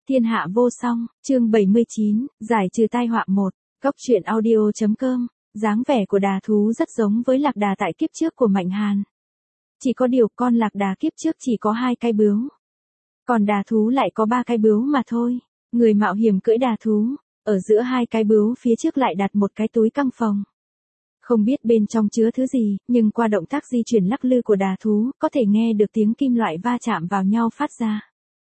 Thiên hạ vô song, chương 79, giải trừ tai họa 1, Góc truyện audio.com, dáng vẻ của đà thú rất giống với lạc đà tại kiếp trước của Mạnh Hàn. Chỉ có điều con lạc đà kiếp trước chỉ có 2 cái bướu. Còn đà thú lại có 3 cái bướu mà thôi. Người mạo hiểm cưỡi đà thú, ở giữa 2 cái bướu phía trước lại đặt một cái túi căng phòng. Không biết bên trong chứa thứ gì, nhưng qua động tác di chuyển lắc lư của đà thú, có thể nghe được tiếng kim loại va chạm vào nhau phát ra.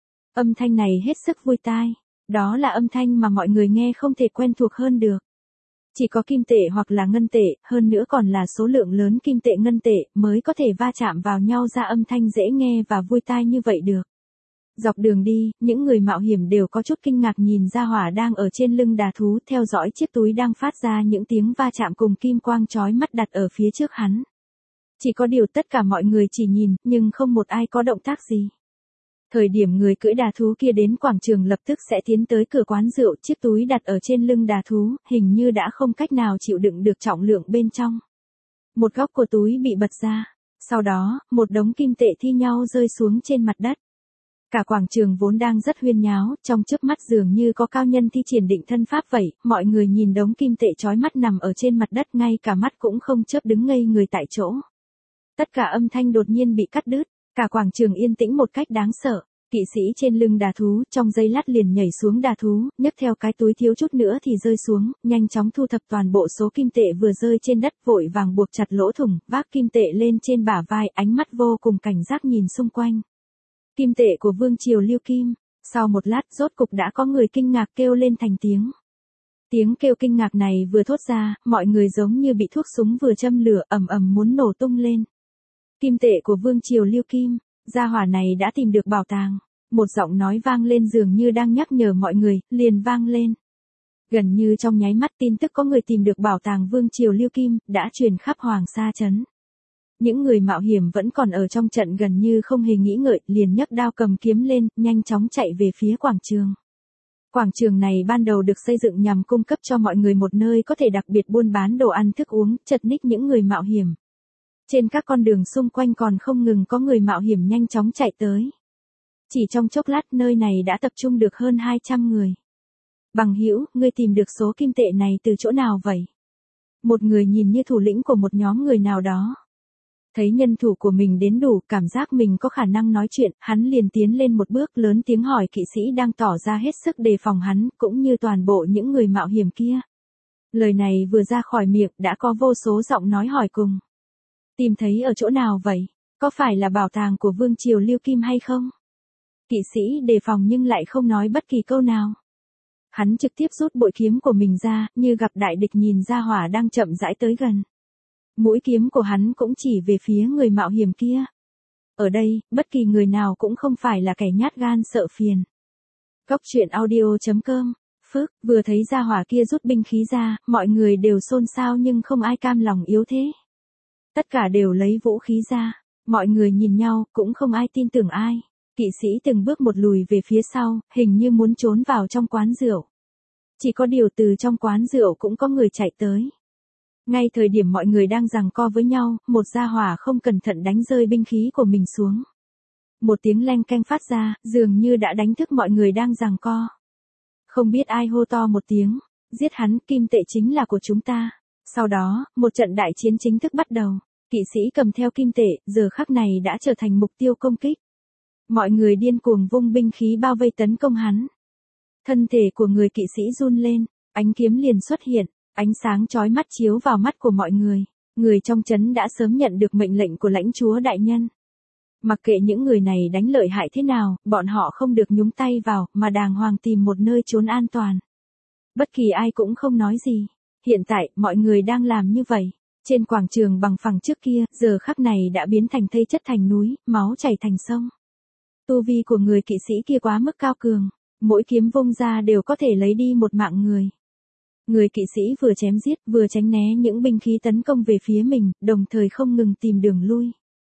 Âm thanh này hết sức vui tai. Đó là âm thanh mà mọi người nghe không thể quen thuộc hơn được. Chỉ có kim tệ hoặc là ngân tệ, hơn nữa còn là số lượng lớn kim tệ ngân tệ, mới có thể va chạm vào nhau ra âm thanh dễ nghe và vui tai như vậy được. Dọc đường đi, những người mạo hiểm đều có chút kinh ngạc nhìn ra hỏa đang ở trên lưng đà thú theo dõi chiếc túi đang phát ra những tiếng va chạm cùng kim quang chói mắt đặt ở phía trước hắn. Chỉ có điều tất cả mọi người chỉ nhìn, nhưng không một ai có động tác gì. Thời điểm người cưỡi đà thú kia đến quảng trường lập tức sẽ tiến tới cửa quán rượu, chiếc túi đặt ở trên lưng đà thú, hình như đã không cách nào chịu đựng được trọng lượng bên trong. Một góc của túi bị bật ra, sau đó, một đống kim tệ thi nhau rơi xuống trên mặt đất. Cả quảng trường vốn đang rất huyên nháo, trong chớp mắt dường như có cao nhân thi triển định thân pháp vậy, mọi người nhìn đống kim tệ chói mắt nằm ở trên mặt đất ngay cả mắt cũng không chớp đứng ngây người tại chỗ. Tất cả âm thanh đột nhiên bị cắt đứt, cả quảng trường yên tĩnh một cách đáng sợ. Kỵ sĩ trên lưng đà thú trong giây lát liền nhảy xuống đà thú, nhấc theo cái túi thiếu chút nữa thì rơi xuống, nhanh chóng thu thập toàn bộ số kim tệ vừa rơi trên đất, vội vàng buộc chặt lỗ thủng, vác kim tệ lên trên bả vai, ánh mắt vô cùng cảnh giác nhìn xung quanh. Kim tệ của Vương Triều Lưu Kim. Sau một lát rốt cục đã có người kinh ngạc kêu lên thành tiếng. Tiếng kêu kinh ngạc này vừa thốt ra, mọi người giống như bị thuốc súng vừa châm lửa ầm ầm muốn nổ tung lên. Kim tệ của Vương Triều Lưu Kim, gia hỏa này đã tìm được bảo tàng. Một giọng nói vang lên dường như đang nhắc nhở mọi người, liền vang lên. Gần như trong nháy mắt tin tức có người tìm được bảo tàng Vương Triều Lưu Kim, đã truyền khắp Hoàng Sa Trấn. Những người mạo hiểm vẫn còn ở trong trận gần như không hề nghĩ ngợi, liền nhấc đao cầm kiếm lên, nhanh chóng chạy về phía quảng trường. Quảng trường này ban đầu được xây dựng nhằm cung cấp cho mọi người một nơi có thể đặc biệt buôn bán đồ ăn thức uống, chật ních những người mạo hiểm. Trên các con đường xung quanh còn không ngừng có người mạo hiểm nhanh chóng chạy tới. Chỉ trong chốc lát nơi này đã tập trung được hơn 200 người. Bằng hữu, ngươi tìm được số kim tệ này từ chỗ nào vậy? Một người nhìn như thủ lĩnh của một nhóm người nào đó. Thấy nhân thủ của mình đến đủ, cảm giác mình có khả năng nói chuyện, hắn liền tiến lên một bước lớn tiếng hỏi kỵ sĩ đang tỏ ra hết sức đề phòng hắn, cũng như toàn bộ những người mạo hiểm kia. Lời này vừa ra khỏi miệng, đã có vô số giọng nói hỏi cùng. Tìm thấy ở chỗ nào vậy? Có phải là bảo tàng của Vương Triều Lưu Kim hay không? Kỵ sĩ đề phòng nhưng lại không nói bất kỳ câu nào. Hắn trực tiếp rút bội kiếm của mình ra, như gặp đại địch nhìn ra hỏa đang chậm rãi tới gần. Mũi kiếm của hắn cũng chỉ về phía người mạo hiểm kia. Ở đây, bất kỳ người nào cũng không phải là kẻ nhát gan sợ phiền. Góc truyện audio.com, Phước, vừa thấy ra hỏa kia rút binh khí ra, mọi người đều xôn xao nhưng không ai cam lòng yếu thế. Tất cả đều lấy vũ khí ra, mọi người nhìn nhau, cũng không ai tin tưởng ai. Kỵ sĩ từng bước một lùi về phía sau, hình như muốn trốn vào trong quán rượu. Chỉ có điều từ trong quán rượu cũng có người chạy tới. Ngay thời điểm mọi người đang giằng co với nhau, một gia hỏa không cẩn thận đánh rơi binh khí của mình xuống. Một tiếng leng keng phát ra, dường như đã đánh thức mọi người đang giằng co. Không biết ai hô to một tiếng, giết hắn, kim tệ chính là của chúng ta. Sau đó, một trận đại chiến chính thức bắt đầu. Kỵ sĩ cầm theo kim tệ, giờ khắc này đã trở thành mục tiêu công kích. Mọi người điên cuồng vung binh khí bao vây tấn công hắn. Thân thể của người kỵ sĩ run lên, ánh kiếm liền xuất hiện. Ánh sáng chói mắt chiếu vào mắt của mọi người. Người trong trấn đã sớm nhận được mệnh lệnh của lãnh chúa đại nhân. Mặc kệ những người này đánh lợi hại thế nào, bọn họ không được nhúng tay vào, mà đàng hoàng tìm một nơi trốn an toàn. Bất kỳ ai cũng không nói gì. Hiện tại, mọi người đang làm như vậy. Trên quảng trường bằng phẳng trước kia, giờ khắc này đã biến thành thây chất thành núi, máu chảy thành sông. Tu vi của người kỵ sĩ kia quá mức cao cường. Mỗi kiếm vung ra đều có thể lấy đi một mạng người. Người kỵ sĩ vừa chém giết, vừa tránh né những binh khí tấn công về phía mình, đồng thời không ngừng tìm đường lui.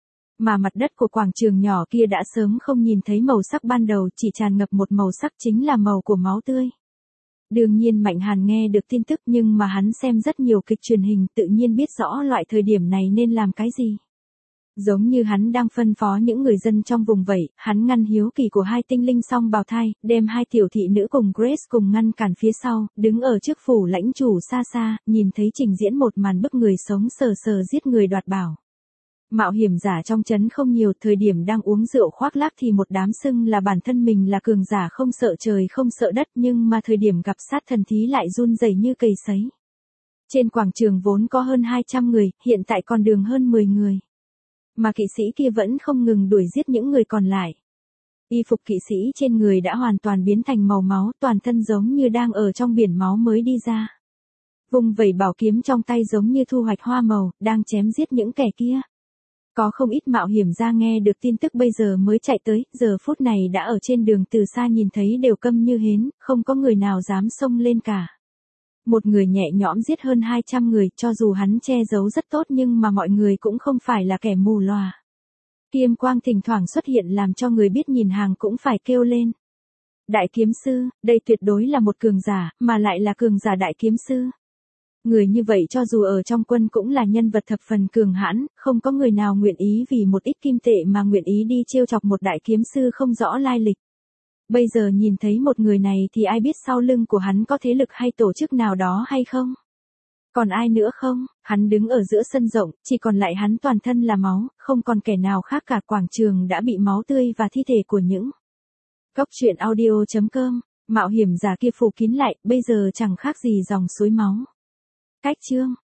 Mà mặt đất của quảng trường nhỏ kia đã sớm không nhìn thấy màu sắc ban đầu, chỉ tràn ngập một màu sắc chính là màu của máu tươi. Đương nhiên Mạnh Hàn nghe được tin tức nhưng mà hắn xem rất nhiều kịch truyền hình tự nhiên biết rõ loại thời điểm này nên làm cái gì. Giống như hắn đang phân phó những người dân trong vùng vậy, hắn ngăn hiếu kỳ của hai tinh linh song bào thai, đem hai tiểu thị nữ cùng Grace cùng ngăn cản phía sau, đứng ở trước phủ lãnh chủ xa xa, nhìn thấy trình diễn một màn bức người sống sờ sờ giết người đoạt bảo. Mạo hiểm giả trong trấn không nhiều, thời điểm đang uống rượu khoác lác thì một đám xưng là bản thân mình là cường giả không sợ trời không sợ đất, nhưng mà thời điểm gặp sát thần thí lại run rẩy như cầy sấy. Trên quảng trường vốn có hơn 200 người, hiện tại còn đường hơn 10 người. Mà kỵ sĩ kia vẫn không ngừng đuổi giết những người còn lại. Y phục kỵ sĩ trên người đã hoàn toàn biến thành màu máu, toàn thân giống như đang ở trong biển máu mới đi ra. Vùng vẩy bảo kiếm trong tay giống như thu hoạch hoa màu, đang chém giết những kẻ kia. Có không ít mạo hiểm ra nghe được tin tức bây giờ mới chạy tới, giờ phút này đã ở trên đường từ xa nhìn thấy đều câm như hến, không có người nào dám xông lên cả. Một người nhẹ nhõm giết hơn 200 người, cho dù hắn che giấu rất tốt nhưng mà mọi người cũng không phải là kẻ mù lòa. Kiếm quang thỉnh thoảng xuất hiện làm cho người biết nhìn hàng cũng phải kêu lên. Đại kiếm sư, đây tuyệt đối là một cường giả, mà lại là cường giả đại kiếm sư. Người như vậy cho dù ở trong quân cũng là nhân vật thập phần cường hãn, không có người nào nguyện ý vì một ít kim tệ mà nguyện ý đi trêu chọc một đại kiếm sư không rõ lai lịch. Bây giờ nhìn thấy một người này thì ai biết sau lưng của hắn có thế lực hay tổ chức nào đó hay không? Còn ai nữa không? Hắn đứng ở giữa sân rộng, chỉ còn lại hắn toàn thân là máu, không còn kẻ nào khác cả, quảng trường đã bị máu tươi và thi thể của những. Cốc truyện audio.com, mạo hiểm giả kia phủ kín lại, bây giờ chẳng khác gì dòng suối máu. Cách chương